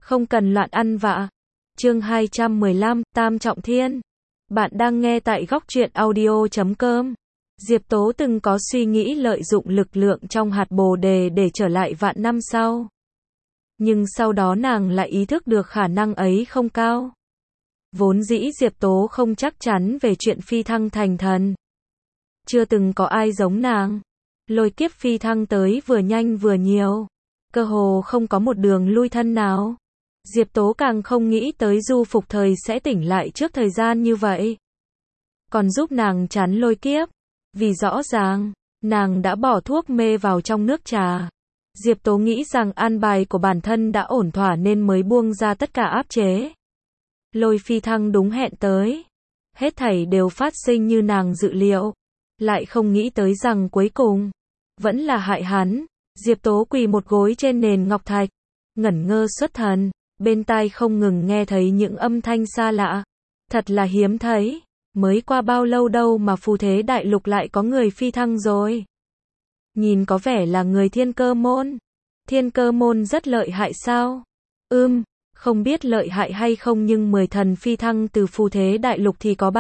Không cần loạn ăn vạ. Chương 215, Tam Trọng Thiên. Bạn đang nghe tại góc truyện audio.com. Diệp Tố từng có suy nghĩ lợi dụng lực lượng trong hạt bồ đề để trở lại vạn năm sau. Nhưng sau đó nàng lại ý thức được khả năng ấy không cao. Vốn dĩ Diệp Tố không chắc chắn về chuyện phi thăng thành thần. Chưa từng có ai giống nàng. Lôi kiếp phi thăng tới vừa nhanh vừa nhiều. Cơ hồ không có một đường lui thân nào. Diệp Tố càng không nghĩ tới Du Phục Thời sẽ tỉnh lại trước thời gian như vậy. Còn giúp nàng chắn lôi kiếp. Vì rõ ràng, nàng đã bỏ thuốc mê vào trong nước trà. Diệp Tố nghĩ rằng an bài của bản thân đã ổn thỏa nên mới buông ra tất cả áp chế. Lôi phi thăng đúng hẹn tới. Hết thảy đều phát sinh như nàng dự liệu. Lại không nghĩ tới rằng cuối cùng, vẫn là hại hắn. Diệp Tố quỳ một gối trên nền ngọc thạch. Ngẩn ngơ xuất thần. Bên tai không ngừng nghe thấy những âm thanh xa lạ. Thật là hiếm thấy. Mới qua bao lâu đâu mà phù thế đại lục lại có người phi thăng rồi. Nhìn có vẻ là người Thiên Cơ Môn. Thiên Cơ Môn rất lợi hại sao? Không biết lợi hại hay không nhưng 10 thần phi thăng từ phù thế đại lục thì có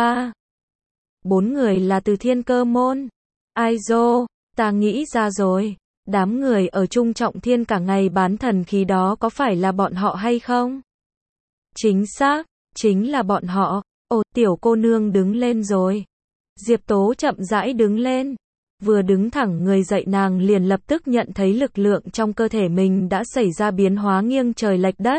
4 người là từ Thiên Cơ Môn. Ai dô, ta nghĩ ra rồi. Đám người ở Trung Trọng Thiên cả ngày bán thần khí đó có phải là bọn họ hay không? Chính xác, chính là bọn họ. Ồ, tiểu cô nương đứng lên rồi. Diệp Tố chậm rãi đứng lên. Vừa đứng thẳng người dậy nàng liền lập tức nhận thấy lực lượng trong cơ thể mình đã xảy ra biến hóa nghiêng trời lệch đất.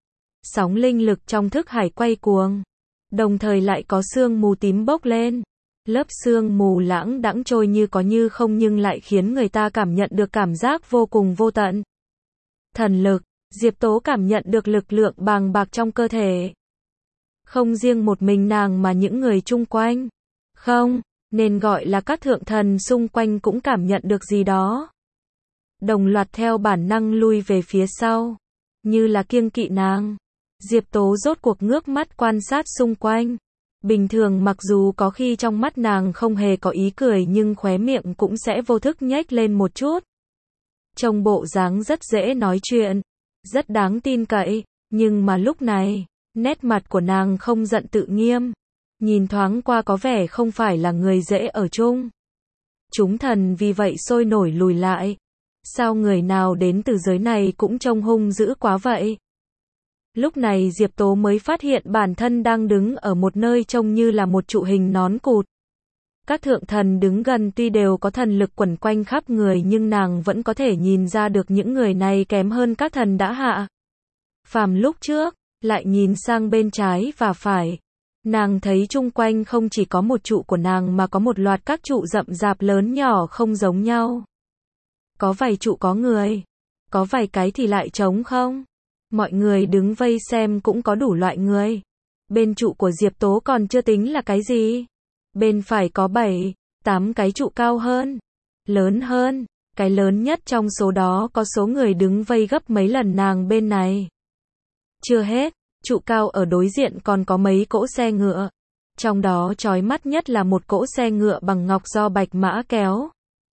Sóng linh lực trong thức hải quay cuồng. Đồng thời lại có sương mù tím bốc lên. Lớp sương mù lãng đãng trôi như có như không nhưng lại khiến người ta cảm nhận được cảm giác vô cùng vô tận. Thần lực, Diệp Tố cảm nhận được lực lượng bàng bạc trong cơ thể. Không riêng một mình nàng mà những người chung quanh. Không, nên gọi là các thượng thần xung quanh cũng cảm nhận được gì đó. Đồng loạt theo bản năng lui về phía sau. Như là kiêng kỵ nàng. Diệp Tố rốt cuộc ngước mắt quan sát xung quanh. Bình thường mặc dù có khi trong mắt nàng không hề có ý cười nhưng khóe miệng cũng sẽ vô thức nhếch lên một chút. Trông bộ dáng rất dễ nói chuyện. Rất đáng tin cậy. Nhưng mà lúc này, nét mặt của nàng không giận tự nghiêm. Nhìn thoáng qua có vẻ không phải là người dễ ở chung. Chúng thần vì vậy sôi nổi lùi lại. Sao người nào đến từ giới này cũng trông hung dữ quá vậy? Lúc này Diệp Tố mới phát hiện bản thân đang đứng ở một nơi trông như là một trụ hình nón cụt. Các thượng thần đứng gần tuy đều có thần lực quẩn quanh khắp người nhưng nàng vẫn có thể nhìn ra được những người này kém hơn các thần đã hạ phàm lúc trước. Lại nhìn sang bên trái và phải. Nàng thấy chung quanh không chỉ có một trụ của nàng mà có một loạt các trụ rậm rạp lớn nhỏ không giống nhau. Có vài trụ có người. Có vài cái thì lại trống không. Mọi người đứng vây xem cũng có đủ loại người. Bên trụ của Diệp Tố còn chưa tính là cái gì. Bên phải có 7-8 cái trụ cao hơn. Lớn hơn. Cái lớn nhất trong số đó có số người đứng vây gấp mấy lần nàng bên này. Chưa hết, trụ cao ở đối diện còn có mấy cỗ xe ngựa. Trong đó chói mắt nhất là một cỗ xe ngựa bằng ngọc do bạch mã kéo.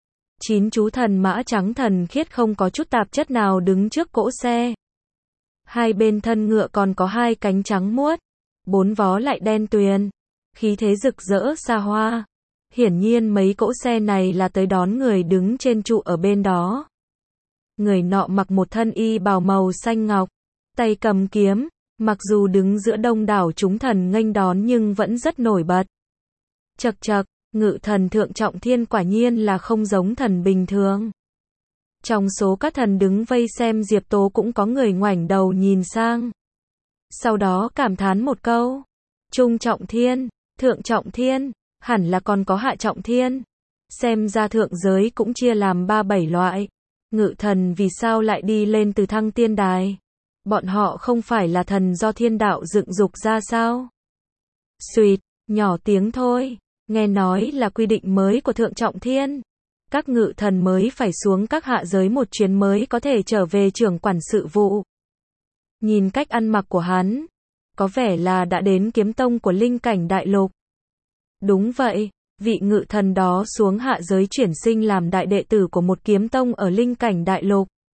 9 chú thần mã trắng thần khiết không có chút tạp chất nào đứng trước cỗ xe. Hai bên thân ngựa còn có 2 cánh trắng muốt. 4 vó lại đen tuyền. Khí thế rực rỡ xa hoa. Hiển nhiên mấy cỗ xe này là tới đón người đứng trên trụ ở bên đó. Người nọ mặc một thân y bào màu xanh ngọc. Tay cầm kiếm, mặc dù đứng giữa đông đảo chúng thần nghênh đón nhưng vẫn rất nổi bật. Chậc chậc, ngự thần thượng trọng thiên quả nhiên là không giống thần bình thường. Trong số các thần đứng vây xem Diệp Tố cũng có người ngoảnh đầu nhìn sang. Sau đó cảm thán một câu. Trung trọng thiên, thượng trọng thiên, hẳn là còn có hạ trọng thiên. Xem ra thượng giới cũng chia làm 3-7 loại. Ngự thần vì sao lại đi lên từ thăng tiên đài? Bọn họ không phải là thần do thiên đạo dựng dục ra sao? Xuỵt, nhỏ tiếng thôi. Nghe nói là quy định mới của thượng trọng thiên. Các ngự thần mới phải xuống các hạ giới một chuyến mới có thể trở về trưởng quản sự vụ. Nhìn cách ăn mặc của hắn, có vẻ là đã đến kiếm tông của linh cảnh đại lục. Đúng vậy, vị ngự thần đó xuống hạ giới chuyển sinh làm đại đệ tử của một kiếm tông ở linh cảnh đại lục.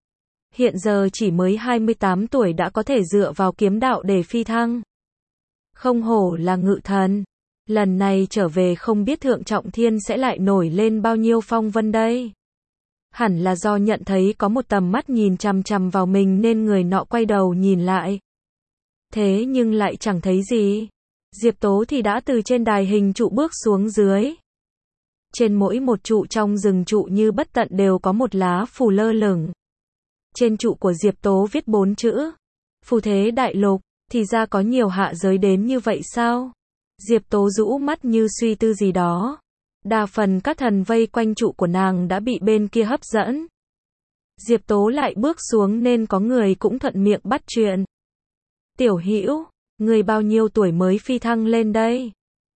hiện giờ chỉ mới 28 tuổi đã có thể dựa vào kiếm đạo để phi thăng. Không hổ là ngự thần. Lần này trở về không biết Thượng Trọng Thiên sẽ lại nổi lên bao nhiêu phong vân đây. Hẳn là do nhận thấy có một tầm mắt nhìn chằm chằm vào mình nên người nọ quay đầu nhìn lại. Thế nhưng lại chẳng thấy gì. Diệp Tố thì đã từ trên đài hình trụ bước xuống dưới. Trên mỗi một trụ trong rừng trụ như bất tận đều có một lá phù lơ lửng. Trên trụ của Diệp Tố viết 4 chữ. Phù thế đại lục, thì ra có nhiều hạ giới đến như vậy sao? Diệp Tố rũ mắt như suy tư gì đó. Đa phần các thần vây quanh trụ của nàng đã bị bên kia hấp dẫn. Diệp Tố lại bước xuống nên có người cũng thuận miệng bắt chuyện. Tiểu Hữu, người bao nhiêu tuổi mới phi thăng lên đây?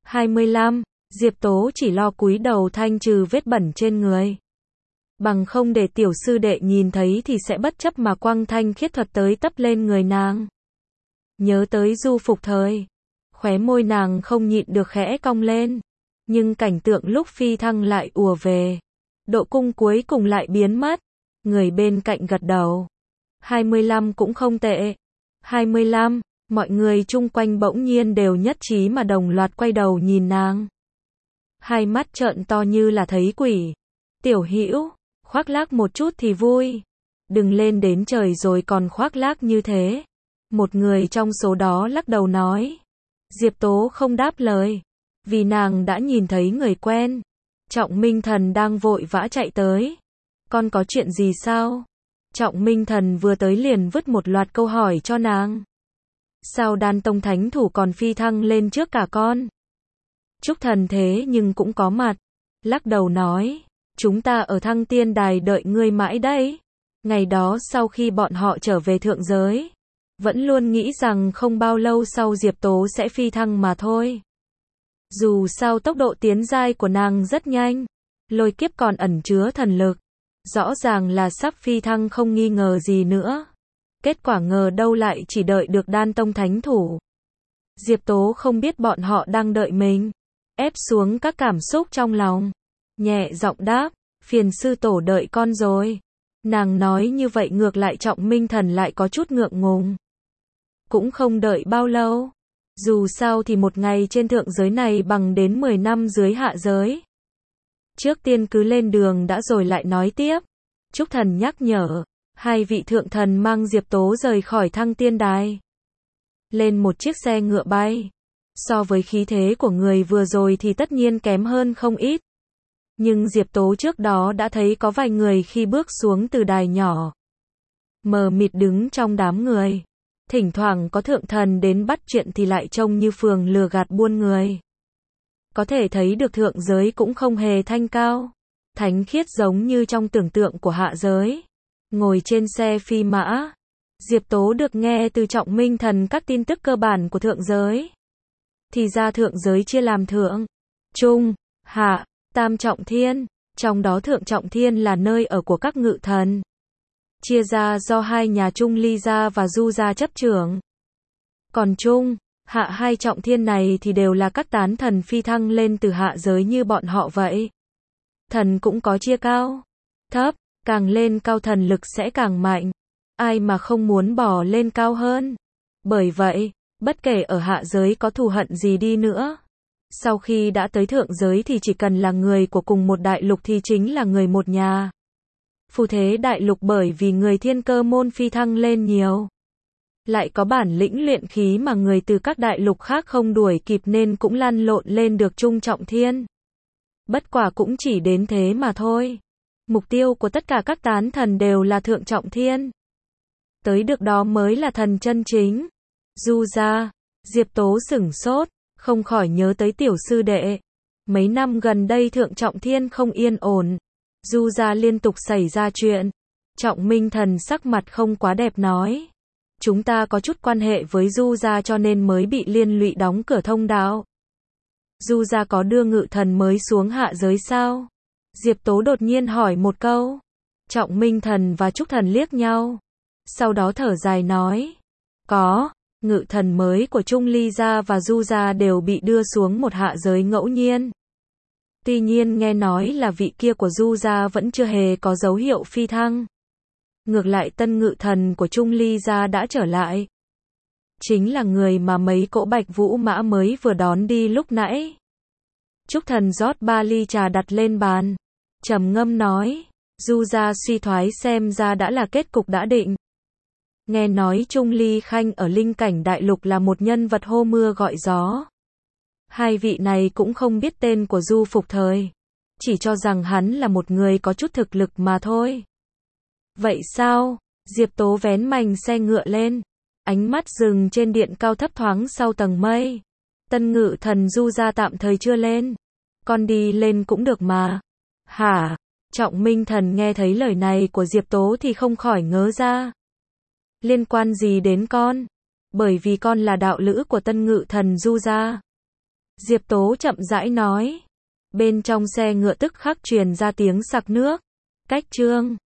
25, Diệp Tố chỉ lo cúi đầu thanh trừ vết bẩn trên người. Bằng không để tiểu sư đệ nhìn thấy thì sẽ bất chấp mà quăng thanh khiết thuật tới tấp lên người nàng. Nhớ tới Du Phục Thời, khóe môi nàng không nhịn được khẽ cong lên. Nhưng cảnh tượng lúc phi thăng lại ùa về. Độ cung cuối cùng lại biến mất. Người bên cạnh gật đầu. 25 cũng không tệ. 25, mọi người chung quanh bỗng nhiên đều nhất trí mà đồng loạt quay đầu nhìn nàng. Hai mắt trợn to như là thấy quỷ. Tiểu Hữu, khoác lác một chút thì vui. Đừng lên đến trời rồi còn khoác lác như thế. Một người trong số đó lắc đầu nói. Diệp Tố không đáp lời. Vì nàng đã nhìn thấy người quen. Trọng Minh Thần đang vội vã chạy tới. Con có chuyện gì sao? Trọng Minh Thần vừa tới liền vứt một loạt câu hỏi cho nàng. Sao Đan Tông Thánh Thủ còn phi thăng lên trước cả con? Trúc Thần thế nhưng cũng có mặt. Lắc đầu nói. Chúng ta ở Thăng Tiên Đài đợi ngươi mãi đấy. Ngày đó sau khi bọn họ trở về thượng giới. Vẫn luôn nghĩ rằng không bao lâu sau Diệp Tố sẽ phi thăng mà thôi. Dù sao tốc độ tiến giai của nàng rất nhanh. Lôi kiếp còn ẩn chứa thần lực. Rõ ràng là sắp phi thăng không nghi ngờ gì nữa. Kết quả ngờ đâu lại chỉ đợi được Đan Tông Thánh Thủ. Diệp Tố không biết bọn họ đang đợi mình. Ép xuống các cảm xúc trong lòng. Nhẹ giọng đáp, phiền sư tổ đợi con rồi. Nàng nói như vậy ngược lại Trọng Minh Thần lại có chút ngượng ngùng. Cũng không đợi bao lâu. Dù sao thì một ngày trên thượng giới này bằng đến 10 năm dưới hạ giới. Trước tiên cứ lên đường đã rồi lại nói tiếp. Trúc Thần nhắc nhở. Hai vị thượng thần mang Diệp Tố rời khỏi Thăng Tiên Đài. Lên một chiếc xe ngựa bay. So với khí thế của người vừa rồi thì tất nhiên kém hơn không ít. Nhưng Diệp Tố trước đó đã thấy có vài người khi bước xuống từ đài nhỏ. Mờ mịt đứng trong đám người. Thỉnh thoảng có thượng thần đến bắt chuyện thì lại trông như phường lừa gạt buôn người. Có thể thấy được thượng giới cũng không hề thanh cao. Thánh khiết giống như trong tưởng tượng của hạ giới. Ngồi trên xe phi mã. Diệp Tố được nghe từ Trọng Minh Thần các tin tức cơ bản của thượng giới. Thì ra thượng giới chia làm thượng, trung, hạ, tam trọng thiên. Trong đó thượng trọng thiên là nơi ở của các ngự thần. Chia ra do hai nhà Trung Ly gia và Du gia chấp trưởng. Còn trung, hạ hai trọng thiên này thì đều là các tán thần phi thăng lên từ hạ giới như bọn họ vậy. Thần cũng có chia cao, thấp, càng lên cao thần lực sẽ càng mạnh. Ai mà không muốn bỏ lên cao hơn. Bởi vậy, bất kể ở hạ giới có thù hận gì đi nữa. Sau khi đã tới thượng giới thì chỉ cần là người của cùng một đại lục thì chính là người một nhà. Phù thế đại lục bởi vì người Thiên Cơ môn phi thăng lên nhiều. Lại có bản lĩnh luyện khí mà người từ các đại lục khác không đuổi kịp nên cũng lăn lộn lên được trung trọng thiên. Bất quả cũng chỉ đến thế mà thôi. Mục tiêu của tất cả các tán thần đều là thượng trọng thiên. Tới được đó mới là thần chân chính. Du gia, Diệp Tố sửng sốt, không khỏi nhớ tới tiểu sư đệ. Mấy năm gần đây thượng trọng thiên không yên ổn. Du gia liên tục xảy ra chuyện. Trọng Minh Thần sắc mặt không quá đẹp nói. Chúng ta có chút quan hệ với Du gia cho nên mới bị liên lụy đóng cửa thông đạo. Du gia có đưa ngự thần mới xuống hạ giới sao? Diệp Tố đột nhiên hỏi một câu. Trọng Minh Thần và Trúc Thần liếc nhau. Sau đó thở dài nói. Có, ngự thần mới của Trung Ly gia và Du gia đều bị đưa xuống một hạ giới ngẫu nhiên. Tuy nhiên nghe nói là vị kia của Du gia vẫn chưa hề có dấu hiệu phi thăng. Ngược lại tân ngự thần của Trung Ly gia đã trở lại. Chính là người mà mấy cỗ Bạch Vũ Mã mới vừa đón đi lúc nãy. Trúc Thần rót 3 ly trà đặt lên bàn. Trầm ngâm nói, Du gia suy thoái xem ra đã là kết cục đã định. Nghe nói Trung Ly Khanh ở linh cảnh đại lục là một nhân vật hô mưa gọi gió. Hai vị này cũng không biết tên của Du Phục Thời. Chỉ cho rằng hắn là một người có chút thực lực mà thôi. Vậy sao? Diệp Tố vén mành xe ngựa lên. Ánh mắt dừng trên điện cao thấp thoáng sau tầng mây. Tân ngự thần Du gia tạm thời chưa lên. Con đi lên cũng được mà. Hả? Trọng Minh Thần nghe thấy lời này của Diệp Tố thì không khỏi ngớ ra. Liên quan gì đến con? Bởi vì con là đạo lữ của tân ngự thần Du gia. Diệp Tố chậm rãi nói. Bên trong xe ngựa tức khắc truyền ra tiếng sặc nước. Cách chương